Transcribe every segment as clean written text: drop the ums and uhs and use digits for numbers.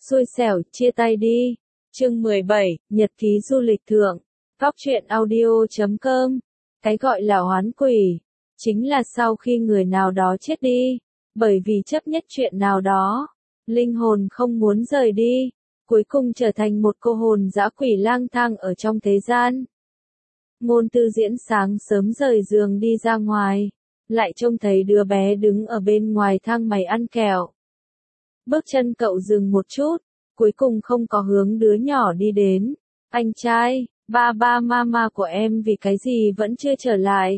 Xui xẻo, chia tay đi. Chương 17, Nhật ký du lịch thượng. Góc truyện audio.com. Cái gọi là oán quỷ, chính là sau khi người nào đó chết đi, bởi vì chấp nhất chuyện nào đó, linh hồn không muốn rời đi, cuối cùng trở thành một cô hồn dã quỷ lang thang ở trong thế gian. Ngôn Tư Diễn sáng sớm rời giường đi ra ngoài, lại trông thấy đứa bé đứng ở bên ngoài thang máy ăn kẹo. Bước chân cậu dừng một chút, cuối cùng không có hướng đứa nhỏ đi đến. Anh trai, ba mama của em vì cái gì vẫn chưa trở lại?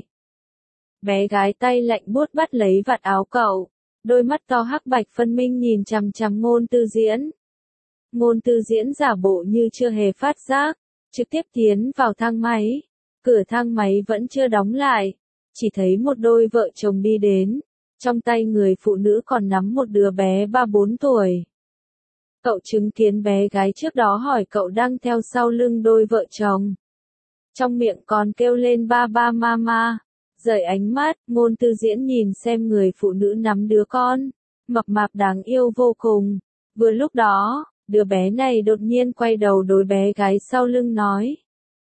Bé gái tay lạnh buốt bắt lấy vạt áo cậu, đôi mắt to hắc bạch phân minh nhìn chằm chằm Ngôn Tư Diễn. Ngôn Tư Diễn giả bộ như chưa hề phát giác, trực tiếp tiến vào thang máy. Cửa thang máy vẫn chưa đóng lại, chỉ thấy một đôi vợ chồng đi đến, trong tay người phụ nữ còn nắm một đứa bé 3-4 tuổi. Cậu chứng kiến bé gái trước đó hỏi cậu đang theo sau lưng đôi vợ chồng. Trong miệng còn kêu lên ba mama. Rời ánh mắt, Ngôn Tư Diễn nhìn xem người phụ nữ nắm đứa con, mập mạp đáng yêu vô cùng. Vừa lúc đó, đứa bé này đột nhiên quay đầu đối bé gái sau lưng nói.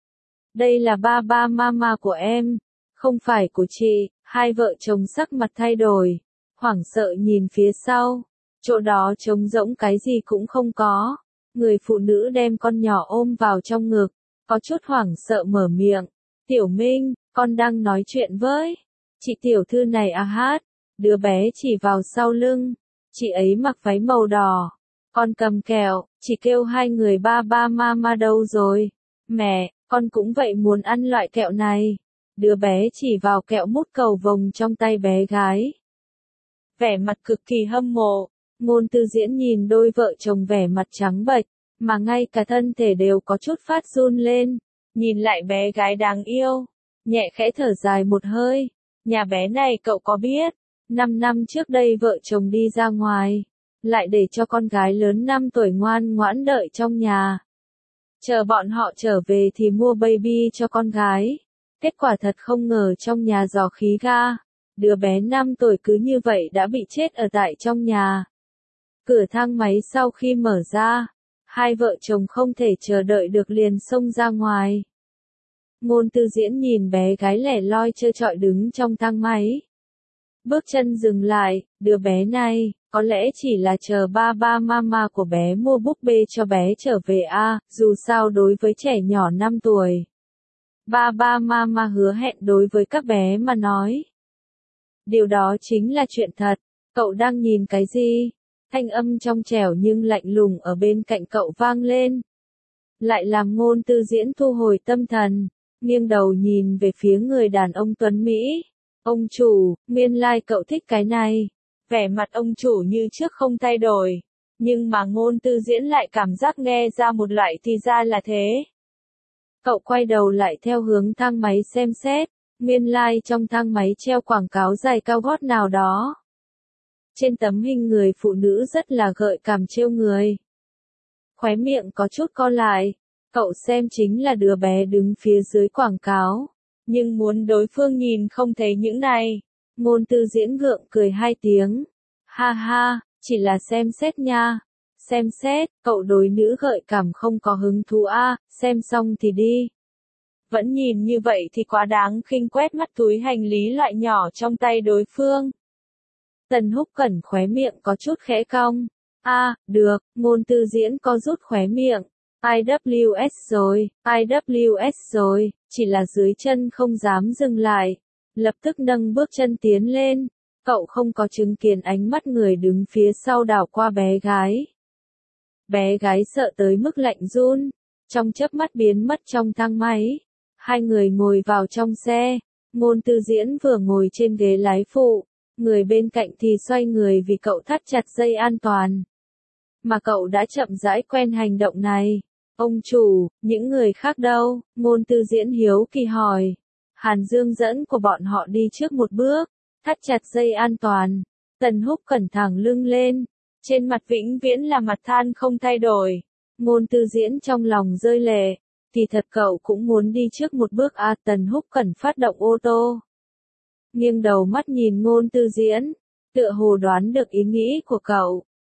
Đây là ba mama của em, không phải của chị. Hai vợ chồng sắc mặt thay đổi, hoảng sợ nhìn phía sau, chỗ đó trống rỗng cái gì cũng không có. Người phụ nữ đem con nhỏ ôm vào trong ngực, có chút hoảng sợ mở miệng. Tiểu Minh, con đang nói chuyện với chị tiểu thư này à hát. Đứa bé chỉ vào sau lưng, chị ấy mặc váy màu đỏ, con cầm kẹo, chị kêu hai người ba mama đâu rồi? Mẹ, con cũng vậy muốn ăn loại kẹo này. Đứa bé chỉ vào kẹo mút cầu vồng trong tay bé gái. Vẻ mặt cực kỳ hâm mộ, Ngôn Tư Diễn nhìn đôi vợ chồng vẻ mặt trắng bệch, mà ngay cả thân thể đều có chút phát run lên. Nhìn lại bé gái đáng yêu, nhẹ khẽ thở dài một hơi. Nhà bé này cậu có biết, 5 năm trước đây vợ chồng đi ra ngoài, lại để cho con gái lớn 5 tuổi ngoan ngoãn đợi trong nhà. Chờ bọn họ trở về thì mua baby cho con gái. Kết quả thật không ngờ trong nhà rò khí ga, đứa bé 5 tuổi cứ như vậy đã bị chết ở tại trong nhà. Cửa thang máy sau khi mở ra, hai vợ chồng không thể chờ đợi được liền xông ra ngoài. Ngôn Tư Diễn nhìn bé gái lẻ loi trơ trọi đứng trong thang máy. Bước chân dừng lại, đứa bé này, có lẽ chỉ là chờ ba mama của bé mua búp bê cho bé trở về dù sao đối với trẻ nhỏ 5 tuổi. Ba mama hứa hẹn đối với các bé mà nói. Điều đó chính là chuyện thật. Cậu đang nhìn cái gì? Thanh âm trong trẻo nhưng lạnh lùng ở bên cạnh cậu vang lên. Lại làm Ngôn Tư Diễn thu hồi tâm thần, nghiêng đầu nhìn về phía người đàn ông tuấn Mỹ. Ông chủ, nguyên lai cậu thích cái này. Vẻ mặt ông chủ như trước không thay đổi, nhưng mà Ngôn Tư Diễn lại cảm giác nghe ra một loại thì ra là thế. Cậu quay đầu lại theo hướng thang máy xem xét, nguyên lai trong thang máy treo quảng cáo giày cao gót nào đó. Trên tấm hình người phụ nữ rất là gợi cảm trêu người. Khóe miệng có chút co lại, cậu xem chính là đứa bé đứng phía dưới quảng cáo, nhưng muốn đối phương nhìn không thấy những này. Ngôn Tư Diễn gượng cười 2 tiếng. Ha ha, chỉ là xem xét nha. Xem xét, cậu đối nữ gợi cảm không có hứng thú xem xong thì đi. Vẫn nhìn như vậy thì quá đáng khinh, quét mắt túi hành lý loại nhỏ trong tay đối phương. Tần Húc Cẩn khóe miệng có chút khẽ cong. Được, Ngôn Tư Diễn co rút khóe miệng. IWS rồi, chỉ là dưới chân không dám dừng lại. Lập tức nâng bước chân tiến lên. Cậu không có chứng kiến ánh mắt người đứng phía sau đảo qua bé gái. Bé gái sợ tới mức lạnh run, trong chớp mắt biến mất trong thang máy. Hai người ngồi vào trong xe, Ngôn Tư Diễn vừa ngồi trên ghế lái phụ, người bên cạnh thì xoay người vì cậu thắt chặt dây an toàn. Mà cậu đã chậm rãi quen hành động này. Ông chủ, những người khác đâu? Ngôn Tư Diễn hiếu kỳ hỏi. Hàn Dương dẫn của bọn họ đi trước một bước, thắt chặt dây an toàn. Tần Húc Cẩn thẳng lưng lên, trên mặt vĩnh viễn là mặt than không thay đổi. Ngôn Tư Diễn trong lòng rơi lệ, thì thật cậu cũng muốn đi trước một bước Tần Húc Cẩn phát động ô tô. Nghiêng đầu mắt nhìn Ngôn Tư Diễn, tựa hồ đoán được ý nghĩ của cậu.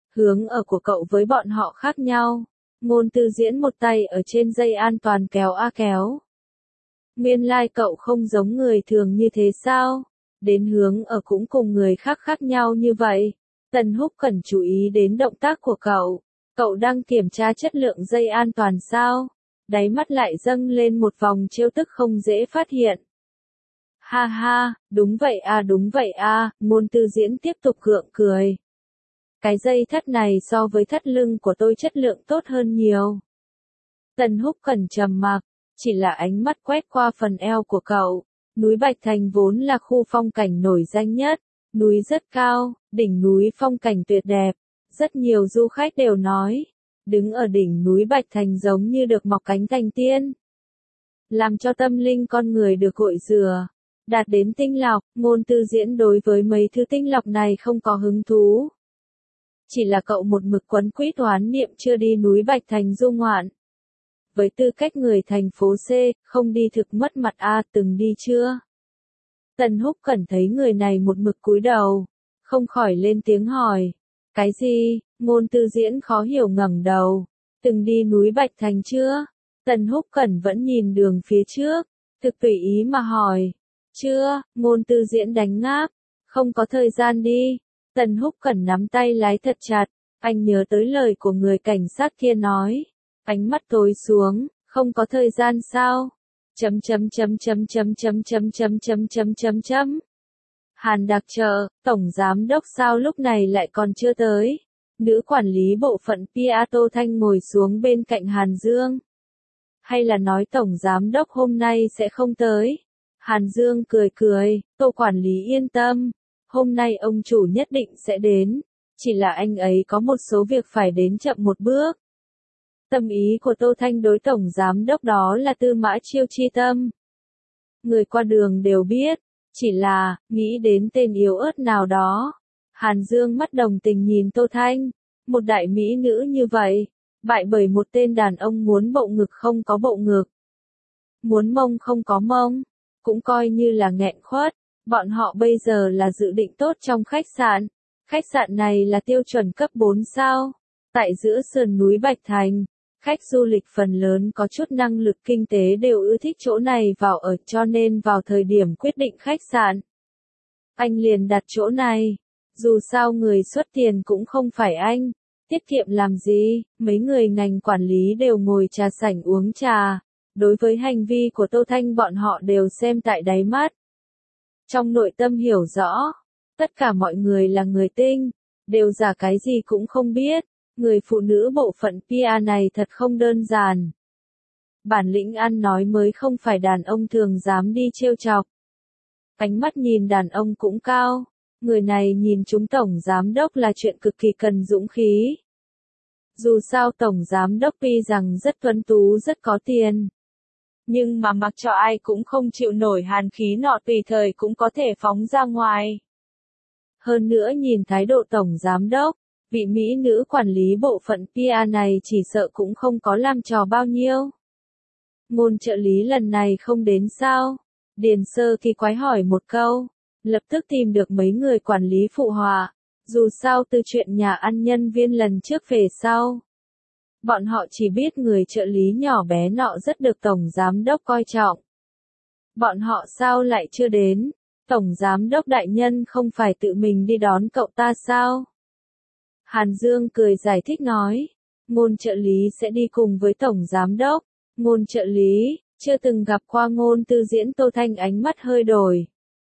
Hướng ở của cậu với bọn họ khác nhau. Ngôn Tư Diễn một tay ở trên dây an toàn kéo a kéo. Nguyên lai cậu không giống người thường như thế sao? Đến hướng ở cũng cùng người khác khác nhau như vậy. Tần Húc cần chú ý đến động tác của cậu. Cậu đang kiểm tra chất lượng dây an toàn sao? Đáy mắt lại dâng lên một vòng trêu tức không dễ phát hiện. Ha ha, đúng vậy à, Ngôn Tư Diễn tiếp tục gượng cười. Cái dây thắt này so với thắt lưng của tôi chất lượng tốt hơn nhiều. Tần Húc Cẩn trầm mặc, chỉ là ánh mắt quét qua phần eo của cậu. Núi Bạch Thành vốn là khu phong cảnh nổi danh nhất, núi rất cao, đỉnh núi phong cảnh tuyệt đẹp. Rất nhiều du khách đều nói, đứng ở đỉnh núi Bạch Thành giống như được mọc cánh thành tiên. Làm cho tâm linh con người được gội rửa, đạt đến tinh lọc. Ngôn Tư Diễn đối với mấy thứ tinh lọc này không có hứng thú. Chỉ là cậu một mực quấn quýt oán niệm chưa đi núi Bạch Thành du ngoạn. Với tư cách người thành phố C, không đi thực mất mặt a, từng đi chưa? Tần Húc Cẩn thấy người này một mực cúi đầu, không khỏi lên tiếng hỏi. Cái gì? Ngôn Tư Diễn khó hiểu ngẩng đầu. Từng đi núi Bạch Thành chưa? Tần Húc Cẩn vẫn nhìn đường phía trước, thực tùy ý mà hỏi. Chưa, Ngôn Tư Diễn đánh ngáp. Không có thời gian đi. Tần Húc Cẩn nắm tay lái thật chặt, anh nhớ tới lời của người cảnh sát kia nói. Ánh mắt tối xuống, không có thời gian sao? Hàn Đặc Trợ, tổng giám đốc sao lúc này lại còn chưa tới? Nữ quản lý bộ phận PR Tô Thanh ngồi xuống bên cạnh Hàn Dương. Hay là nói tổng giám đốc hôm nay sẽ không tới? Hàn Dương cười cười, Tô quản lý yên tâm. Hôm nay ông chủ nhất định sẽ đến, chỉ là anh ấy có một số việc phải đến chậm một bước. Tâm ý của Tô Thanh đối tổng giám đốc đó là Tư Mã Chiêu chi tâm. Người qua đường đều biết, chỉ là, nghĩ đến tên yếu ớt nào đó. Hàn Dương mắt đồng tình nhìn Tô Thanh, một đại mỹ nữ như vậy, bại bởi một tên đàn ông muốn bộ ngực không có bộ ngực. Muốn mông không có mông, cũng coi như là nghẹn khuất. Bọn họ bây giờ là dự định tốt trong khách sạn. Khách sạn này là tiêu chuẩn cấp 4 sao. Tại giữa sườn núi Bạch Thành, khách du lịch phần lớn có chút năng lực kinh tế đều ưa thích chỗ này vào ở, cho nên vào thời điểm quyết định khách sạn, anh liền đặt chỗ này. Dù sao người xuất tiền cũng không phải anh, tiết kiệm làm gì, mấy người ngành quản lý đều ngồi trà sảnh uống trà. Đối với hành vi của Tô Thanh bọn họ đều xem tại đáy mắt. Trong nội tâm hiểu rõ, tất cả mọi người là người tinh, đều giả cái gì cũng không biết. Người phụ nữ bộ phận PR này thật không đơn giản. Bản lĩnh ăn nói mới không phải đàn ông thường dám đi trêu chọc. Ánh mắt nhìn đàn ông cũng cao. Người này nhìn chúng tổng giám đốc là chuyện cực kỳ cần dũng khí. Dù sao tổng giám đốc tuy rằng rất tuấn tú rất có tiền, nhưng mà mặc cho ai cũng không chịu nổi hàn khí nọ tùy thời cũng có thể phóng ra ngoài. Hơn nữa nhìn thái độ tổng giám đốc, vị mỹ nữ quản lý bộ phận PR này chỉ sợ cũng không có làm trò bao nhiêu. Ngôn trợ lý lần này không đến sao? Điền Sơ kỳ quái hỏi một câu, lập tức tìm được mấy người quản lý phụ họa. Dù sao từ chuyện nhà ăn nhân viên lần trước về sau, bọn họ chỉ biết người trợ lý nhỏ bé nọ rất được tổng giám đốc coi trọng. Bọn họ sao lại chưa đến? Tổng giám đốc đại nhân không phải tự mình đi đón cậu ta sao? Hàn Dương cười giải thích nói, Ngôn trợ lý sẽ đi cùng với tổng giám đốc. Ngôn trợ lý, chưa từng gặp qua Ngôn Tư Diễn. Tô Thanh ánh mắt hơi đổi.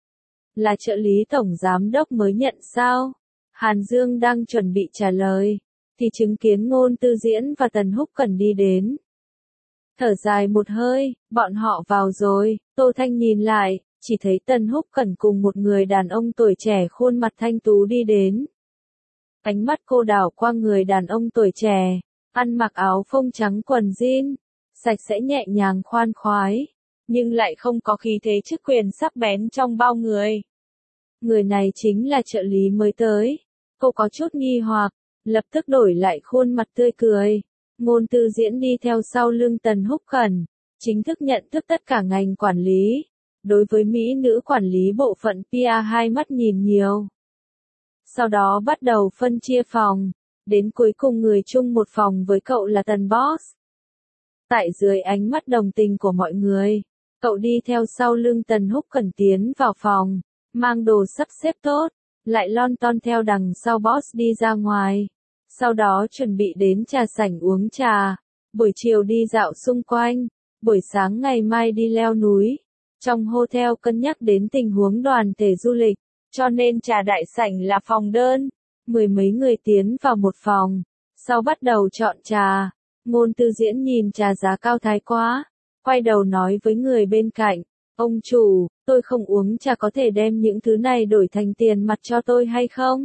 Là trợ lý tổng giám đốc mới nhận sao? Hàn Dương đang chuẩn bị trả lời, thì chứng kiến Ngôn Tư Diễn và Tần Húc Cẩn đi đến. Thở dài một hơi, bọn họ vào rồi. Tô Thanh nhìn lại, chỉ thấy Tần Húc Cẩn cùng một người đàn ông tuổi trẻ khuôn mặt thanh tú đi đến. Ánh mắt cô đảo qua người đàn ông tuổi trẻ, ăn mặc áo phông trắng quần jean, sạch sẽ nhẹ nhàng khoan khoái, nhưng lại không có khí thế chức quyền sắc bén trong bao người. Người này chính là trợ lý mới tới. Cô có chút nghi hoặc, lập tức đổi lại khuôn mặt tươi cười. Ngôn Tư Diễn đi theo sau lưng Tần Húc Cẩn, chính thức nhận thức tất cả ngành quản lý. Đối với mỹ nữ quản lý bộ phận PR hai mắt nhìn nhiều. Sau đó bắt đầu phân chia phòng. đến cuối cùng người chung một phòng với cậu là Tần Boss. Tại dưới ánh mắt đồng tình của mọi người, cậu đi theo sau lưng Tần Húc Cẩn tiến vào phòng, mang đồ sắp xếp tốt, lại lon ton theo đằng sau Boss đi ra ngoài. Sau đó chuẩn bị đến trà sảnh uống trà, buổi chiều đi dạo xung quanh, buổi sáng ngày mai đi leo núi. Trong hotel cân nhắc đến tình huống đoàn thể du lịch, cho nên trà đại sảnh là phòng đơn. Mười mấy người tiến vào một phòng, sau bắt đầu chọn trà. Ngôn Tư Diễn nhìn trà giá cao thái quá, quay đầu nói với người bên cạnh, ông chủ, tôi không uống trà, có thể đem những thứ này đổi thành tiền mặt cho tôi hay không?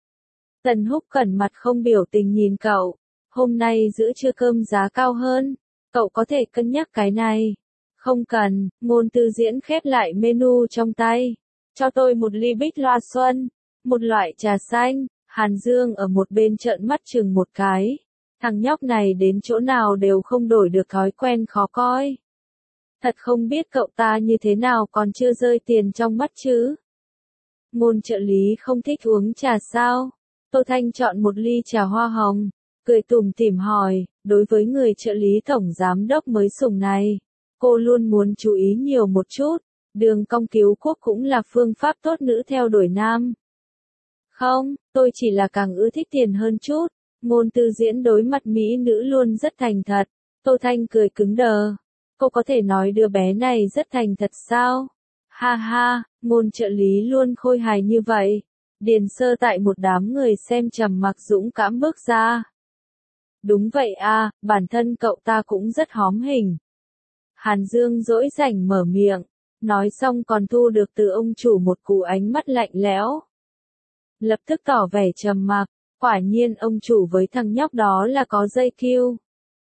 Tần Húc Cẩn mặt không biểu tình nhìn cậu, hôm nay giữa trưa cơm giá cao hơn, cậu có thể cân nhắc cái này. Không cần, Ngôn Tư Diễn khép lại menu trong tay, cho tôi một ly Bích Loa Xuân, một loại trà xanh. Hàn Dương ở một bên trợn mắt chừng một cái, thằng nhóc này đến chỗ nào đều không đổi được thói quen khó coi. Thật không biết cậu ta như thế nào còn chưa rơi tiền trong mắt chứ. Ngôn trợ lý không thích uống trà sao? Tô Thanh chọn một ly trà hoa hồng, cười tủm tỉm hỏi, đối với người trợ lý tổng giám đốc mới sủng này, cô luôn muốn chú ý nhiều một chút, đường cong cứu quốc cũng là phương pháp tốt nữ theo đuổi nam. Không, tôi chỉ là càng ưa thích tiền hơn chút. Ngôn Tư Diễn đối mặt mỹ nữ luôn rất thành thật. Tô Thanh cười cứng đờ. Cô có thể nói đứa bé này rất thành thật sao? Ha ha, Ngôn trợ lý luôn khôi hài như vậy. Điền Sơ tại một đám người xem trầm mặc dũng cảm bước ra. Đúng vậy à, bản thân cậu ta cũng rất hóm hình. Hàn Dương dỗi rảnh mở miệng, nói xong còn thu được từ ông chủ một cú ánh mắt lạnh lẽo. Lập tức tỏ vẻ trầm mặc, quả nhiên ông chủ với thằng nhóc đó là có dây kiu.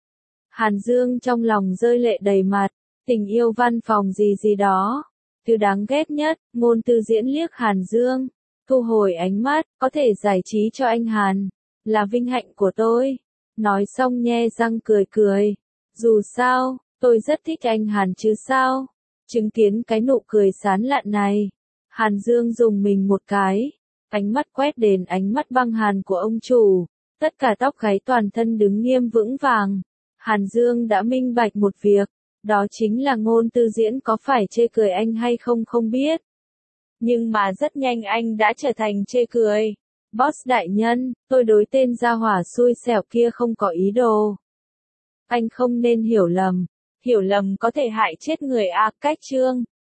Hàn Dương trong lòng rơi lệ đầy mặt, tình yêu văn phòng gì gì đó. Thứ đáng ghét nhất, Ngôn Tư Diễn liếc Hàn Dương, thu hồi ánh mắt, có thể giải trí cho anh Hàn, là vinh hạnh của tôi. Nói xong nhe răng cười cười, dù sao, tôi rất thích anh Hàn chứ sao. Chứng kiến cái nụ cười sán lạn này, Hàn Dương dùng mình một cái. Ánh mắt quét đến ánh mắt băng hàn của ông chủ, tất cả tóc gáy toàn thân đứng nghiêm vững vàng. Hàn Dương đã minh bạch một việc, đó chính là Ngôn Tư Diễn có phải chê cười anh hay không không biết. Nhưng mà rất nhanh anh đã trở thành chê cười. Boss đại nhân, tôi đối tên gia hỏa xui xẻo kia không có ý đồ. Anh không nên hiểu lầm có thể hại chết người à, cách chương.